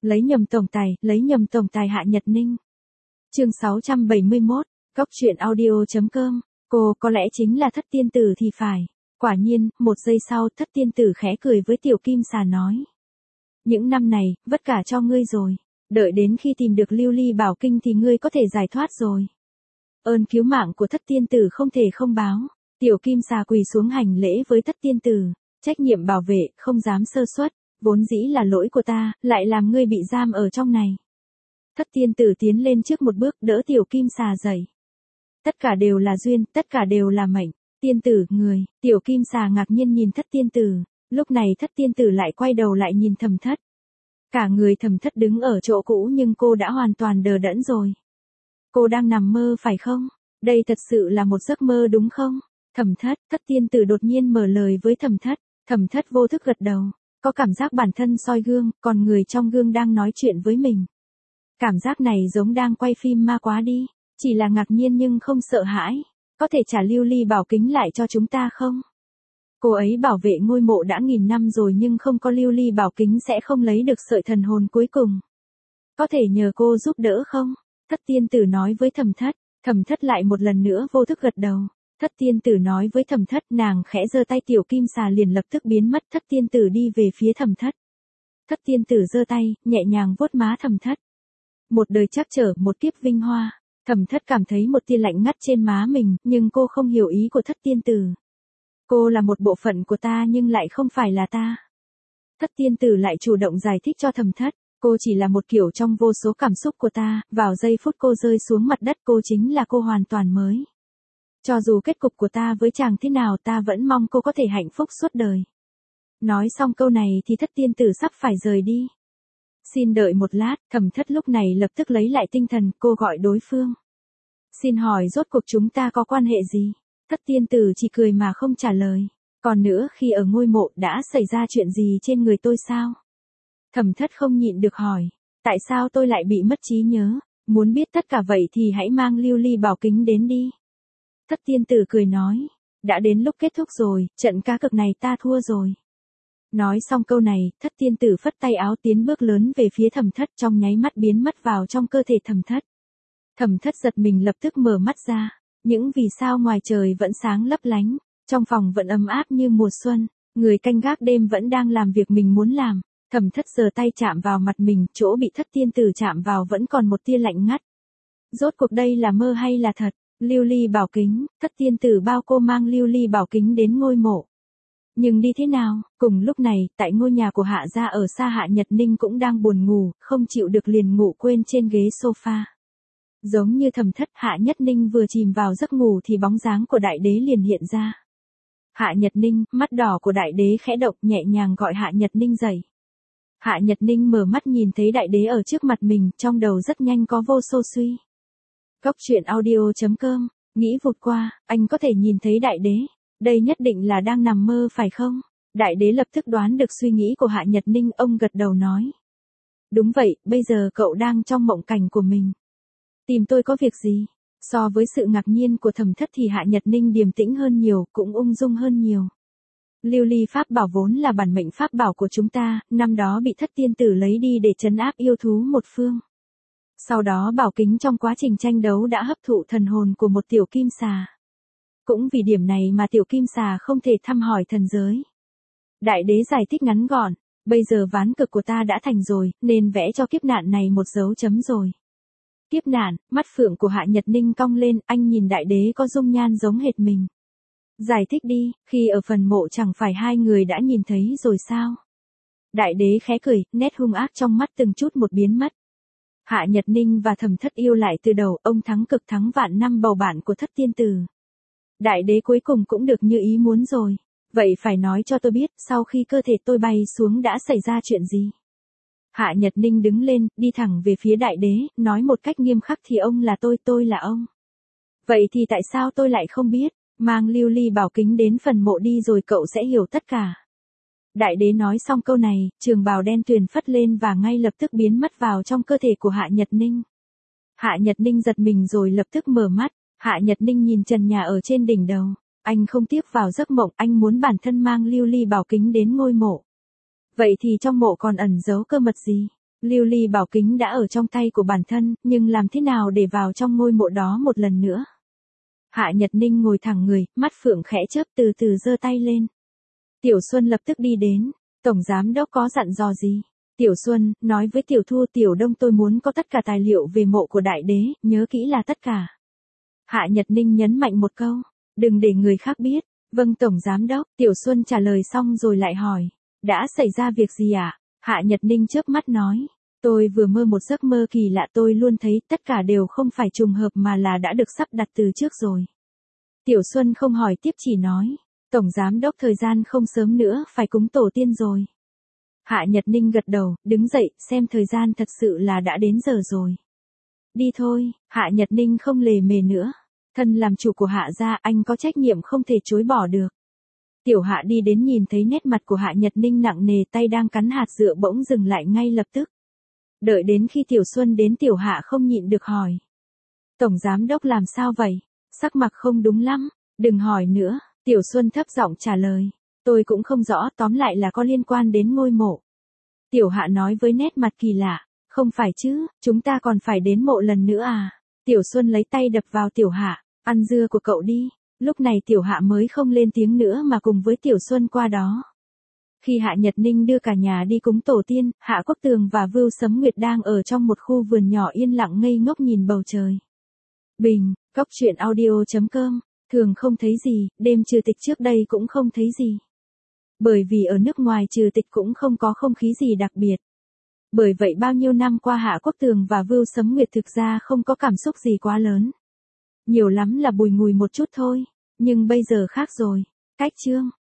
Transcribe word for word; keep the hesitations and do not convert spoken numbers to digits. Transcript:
Lấy nhầm tổng tài, lấy nhầm tổng tài Hạ Nhật Ninh. Chương sáu trăm bảy mươi mốt, Góc truyện audio chấm com. Cô có lẽ chính là Thất tiên tử thì phải. Quả nhiên, một giây sau, Thất tiên tử khẽ cười với Tiểu Kim Xà nói: những năm này, vất cả cho ngươi rồi. Đợi đến khi tìm được Lưu Ly Bảo Kinh thì ngươi có thể giải thoát rồi. Ơn cứu mạng của Thất tiên tử không thể không báo. Tiểu Kim Xà quỳ xuống hành lễ với Thất tiên tử. Trách nhiệm bảo vệ, không dám sơ suất. Vốn dĩ là lỗi của ta, lại làm ngươi bị giam ở trong này. Thất tiên tử tiến lên trước một bước đỡ Tiểu Kim Xà dậy. Tất cả đều là duyên, tất cả đều là mệnh. Tiên tử, người, Tiểu Kim Xà ngạc nhiên nhìn Thất tiên tử. Lúc này Thất tiên tử lại quay đầu lại nhìn Thẩm Thất. Cả người Thẩm Thất đứng ở chỗ cũ nhưng cô đã hoàn toàn đờ đẫn rồi. Cô đang nằm mơ phải không? Đây thật sự là một giấc mơ đúng không? Thẩm Thất, Thất tiên tử đột nhiên mở lời với Thẩm Thất. Thẩm Thất vô thức gật đầu. Có cảm giác bản thân soi gương, còn người trong gương đang nói chuyện với mình. Cảm giác này giống đang quay phim ma quá đi. Chỉ là ngạc nhiên nhưng không sợ hãi. Có thể trả Lưu Ly Bảo Kính lại cho chúng ta không? Cô ấy bảo vệ ngôi mộ đã nghìn năm rồi nhưng không có Lưu Ly Bảo Kính sẽ không lấy được sợi thần hồn cuối cùng. Có thể nhờ cô giúp đỡ không? Thất tiên tử nói với Thẩm Thất. Thẩm Thất lại một lần nữa vô thức gật đầu. Thất tiên tử nói với Thẩm Thất, nàng khẽ giơ tay, Tiểu Kim Xà liền lập tức biến mất. Thất tiên tử đi về phía Thẩm Thất. Thất tiên tử giơ tay, nhẹ nhàng vuốt má Thẩm Thất. Một đời trắc trở, một kiếp vinh hoa. Thẩm Thất cảm thấy một tia lạnh ngắt trên má mình, nhưng cô không hiểu ý của Thất tiên tử. Cô là một bộ phận của ta nhưng lại không phải là ta. Thất tiên tử lại chủ động giải thích cho Thẩm Thất. Cô chỉ là một kiểu trong vô số cảm xúc của ta, vào giây phút cô rơi xuống mặt đất cô chính là cô hoàn toàn mới. Cho dù kết cục của ta với chàng thế nào ta vẫn mong cô có thể hạnh phúc suốt đời. Nói xong câu này thì Thất tiên tử sắp phải rời đi. Xin đợi một lát, Thẩm Thất lúc này lập tức lấy lại tinh thần, cô gọi đối phương. Xin hỏi rốt cuộc chúng ta có quan hệ gì? Thất tiên tử chỉ cười mà không trả lời. Còn nữa, khi ở ngôi mộ đã xảy ra chuyện gì trên người tôi sao? Thẩm Thất không nhịn được hỏi. Tại sao tôi lại bị mất trí nhớ? Muốn biết tất cả vậy thì hãy mang Lưu Ly Bảo Kính đến đi. Thất tiên tử cười nói. Đã đến lúc kết thúc rồi, trận cá cược này ta thua rồi. Nói xong câu này, Thất tiên tử phất tay áo tiến bước lớn về phía Thẩm Thất, trong nháy mắt biến mất vào trong cơ thể Thẩm Thất. Thẩm Thất giật mình lập tức mở mắt ra. Những vì sao ngoài trời vẫn sáng lấp lánh, trong phòng vẫn ấm áp như mùa xuân, người canh gác đêm vẫn đang làm việc mình muốn làm. Thẩm Thất giơ tay chạm vào mặt mình, chỗ bị Thất tiên tử chạm vào vẫn còn một tia lạnh ngắt. Rốt cuộc đây là mơ hay là thật? Lưu Ly Bảo Kính, Thất tiên tử bao cô mang Lưu Ly Bảo Kính đến ngôi mộ. Nhưng đi thế nào? Cùng lúc này, tại ngôi nhà của Hạ gia ở xa, Hạ Nhật Ninh cũng đang buồn ngủ, không chịu được liền ngủ quên trên ghế sofa. Giống như Thẩm Thất, Hạ Nhật Ninh vừa chìm vào giấc ngủ thì bóng dáng của đại đế liền hiện ra. Hạ Nhật Ninh, mắt đỏ của đại đế khẽ động, nhẹ nhàng gọi Hạ Nhật Ninh dậy. Hạ Nhật Ninh mở mắt nhìn thấy đại đế ở trước mặt mình, trong đầu rất nhanh có vô số suy. Góc truyện audio chấm com, nghĩ vụt qua, anh có thể nhìn thấy đại đế. Đây nhất định là đang nằm mơ phải không? Đại đế lập tức đoán được suy nghĩ của Hạ Nhật Ninh, ông gật đầu nói. Đúng vậy, bây giờ cậu đang trong mộng cảnh của mình. Tìm tôi có việc gì? So với sự ngạc nhiên của Thẩm Thất thì Hạ Nhật Ninh điềm tĩnh hơn nhiều, cũng ung dung hơn nhiều. Lưu Ly Pháp Bảo vốn là bản mệnh pháp bảo của chúng ta, năm đó bị Thất tiên tử lấy đi để trấn áp yêu thú một phương. Sau đó bảo kính trong quá trình tranh đấu đã hấp thụ thần hồn của một tiểu kim xà. Cũng vì điểm này mà tiểu kim xà không thể thăm hỏi thần giới. Đại đế giải thích ngắn gọn, bây giờ ván cược của ta đã thành rồi, nên vẽ cho kiếp nạn này một dấu chấm rồi. Kiếp nạn, mắt phượng của Hạ Nhật Ninh cong lên, anh nhìn đại đế có dung nhan giống hệt mình. Giải thích đi, khi ở phần mộ chẳng phải hai người đã nhìn thấy rồi sao? Đại đế khẽ cười, nét hung ác trong mắt từng chút một biến mất. Hạ Nhật Ninh và Thẩm Thất yêu lại từ đầu, ông thắng cực thắng vạn năm bầu bạn của Thất tiên tử. Đại đế cuối cùng cũng được như ý muốn rồi. Vậy phải nói cho tôi biết, sau khi cơ thể tôi bay xuống đã xảy ra chuyện gì? Hạ Nhật Ninh đứng lên, đi thẳng về phía đại đế, nói một cách nghiêm khắc thì ông là tôi, tôi là ông. Vậy thì tại sao tôi lại không biết? Mang Lưu Ly Bảo Kính đến phần mộ đi rồi cậu sẽ hiểu tất cả. Đại đế nói xong câu này, trường bào đen tuyền phất lên và ngay lập tức biến mất vào trong cơ thể của Hạ Nhật Ninh. Hạ Nhật Ninh giật mình rồi lập tức mở mắt. Hạ Nhật Ninh nhìn trần nhà ở trên đỉnh đầu. Anh không tiếc vào giấc mộng, anh muốn bản thân mang Lưu Ly Bảo Kính đến ngôi mộ. Vậy thì trong mộ còn ẩn giấu cơ mật gì? Lưu ly bảo kính đã ở trong tay của bản thân, nhưng làm thế nào để vào trong ngôi mộ đó một lần nữa? Hạ Nhật Ninh ngồi thẳng người, mắt phượng khẽ chớp từ từ giơ tay lên. Tiểu Xuân lập tức đi đến. Tổng giám đốc có dặn dò gì? Tiểu Xuân, nói với Tiểu Thu Tiểu Đông tôi muốn có tất cả tài liệu về mộ của đại đế, nhớ kỹ là tất cả. Hạ Nhật Ninh nhấn mạnh một câu. Đừng để người khác biết. Vâng Tổng giám đốc, Tiểu Xuân trả lời xong rồi lại hỏi. Đã xảy ra việc gì ạ? À? Hạ Nhật Ninh chớp mắt nói. Tôi vừa mơ một giấc mơ kỳ lạ, tôi luôn thấy tất cả đều không phải trùng hợp mà là đã được sắp đặt từ trước rồi. Tiểu Xuân không hỏi tiếp chỉ nói. Tổng giám đốc thời gian không sớm nữa phải cúng tổ tiên rồi. Hạ Nhật Ninh gật đầu, đứng dậy, xem thời gian thật sự là đã đến giờ rồi. Đi thôi, Hạ Nhật Ninh không lề mề nữa. Thân làm chủ của Hạ gia, anh có trách nhiệm không thể chối bỏ được. Tiểu Hạ đi đến nhìn thấy nét mặt của Hạ Nhật Ninh nặng nề, tay đang cắn hạt dựa bỗng dừng lại ngay lập tức. Đợi đến khi Tiểu Xuân đến Tiểu Hạ không nhịn được hỏi. Tổng giám đốc làm sao vậy? Sắc mặt không đúng lắm, đừng hỏi nữa, Tiểu Xuân thấp giọng trả lời. Tôi cũng không rõ, tóm lại là có liên quan đến ngôi mộ. Tiểu Hạ nói với nét mặt kỳ lạ. Không phải chứ, chúng ta còn phải đến mộ lần nữa à? Tiểu Xuân lấy tay đập vào Tiểu Hạ. Ăn dưa của cậu đi. Lúc này Tiểu Hạ mới không lên tiếng nữa mà cùng với Tiểu Xuân qua đó. Khi Hạ Nhật Ninh đưa cả nhà đi cúng tổ tiên, Hạ Quốc Tường và Vưu Sấm Nguyệt đang ở trong một khu vườn nhỏ yên lặng ngây ngốc nhìn bầu trời. Bình, Cóc Truyện Audio chấm com, thường không thấy gì, đêm trừ tịch trước đây cũng không thấy gì. Bởi vì ở nước ngoài trừ tịch cũng không có không khí gì đặc biệt. Bởi vậy bao nhiêu năm qua Hạ Quốc Tường và Vưu Sấm Nguyệt thực ra không có cảm xúc gì quá lớn. Nhiều lắm là bùi ngùi một chút thôi, nhưng bây giờ khác rồi. Cách chương